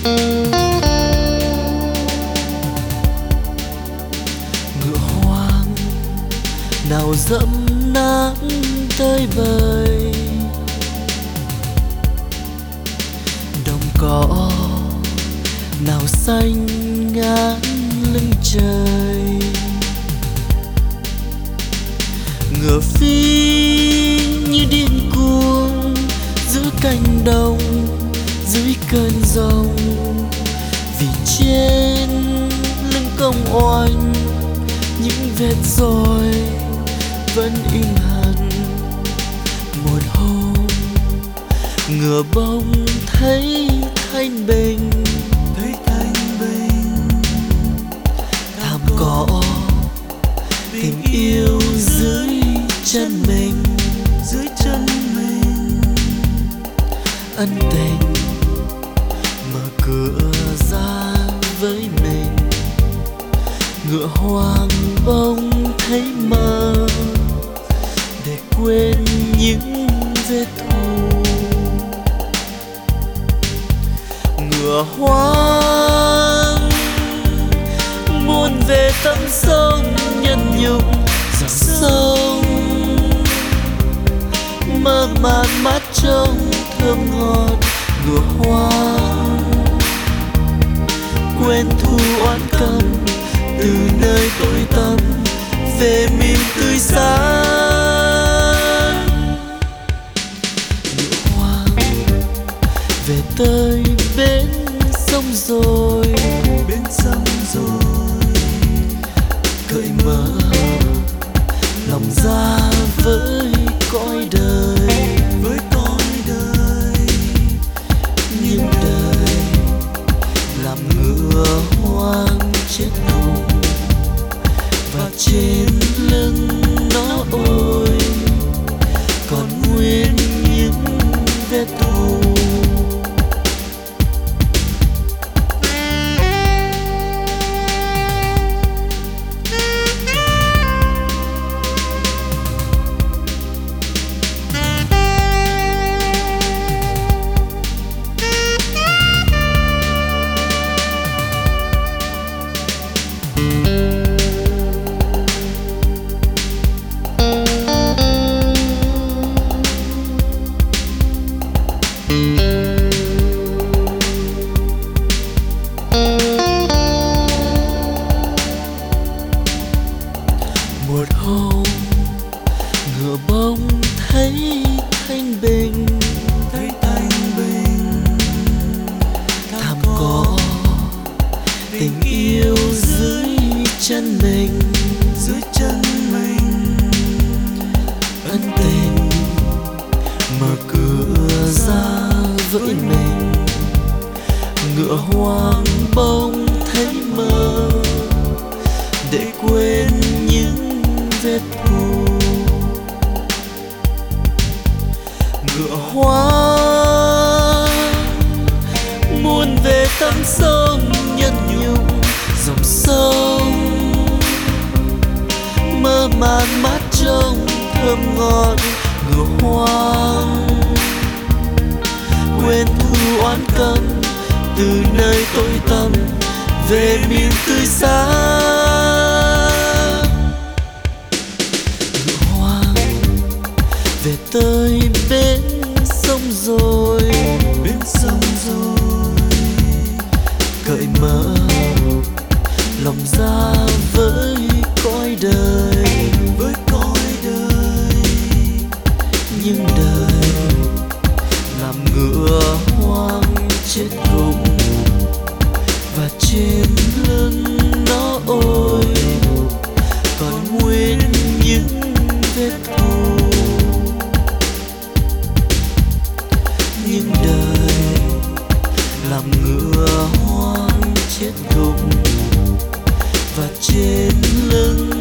Ngựa hoang nào dẫm nát tơi bời, đồng cỏ nào xanh ngát lưng trời. Ngựa phi như điên cuồng giữa cánh đồng, dưới cơn giông, vì trên lưng cong oanh những vết roi vẫn in hằn. Một hôm ngựa bỗng thấy thanh bình, thảm cỏ tình yêu dưới chân mình, ân tình mở cửa ra với mình. Ngựa hoang bỗng thấy mơ để quên những vết thù. Ngựa hoang muốn về tâm sông nhân nhục dòng sông, mơ màng mát trông thơm ngọt. Ngựa hoang quên thù oán căm từ nơi tối tăm, về miền tươi sáng. Ngựa hoang về tới bến sông rồi, cởi mở lòng ra với cõi đời, nhưng đời làm ngựa hoang chết thùng, và trên lưng nó ôi còn nguyên những vết thù. Một hôm ngựa bỗng thấy thanh bình, thảm cỏ tình yêu dưới chân mình, ân tình mở cửa ra với mình. Ngựa hoang bỗng thấy mơ để quên những vết thù. Ngựa hoang muốn về tâm sông nhân nhục dòng sông, mơ màng mát trông thơm ngọt. Ngựa hoang quên thù oán căm từ nơi tối tăm, về miền tươi sáng. Ngựa hoang về tới bến sông rồi, cởi mở lòng ra với cõi đời, nhưng đời làm ngựa hoang chết gục, và trên lưng nó ôi còn nguyên những vết thù. Nhưng đời làm ngựa hoang chết gục, và trên lưng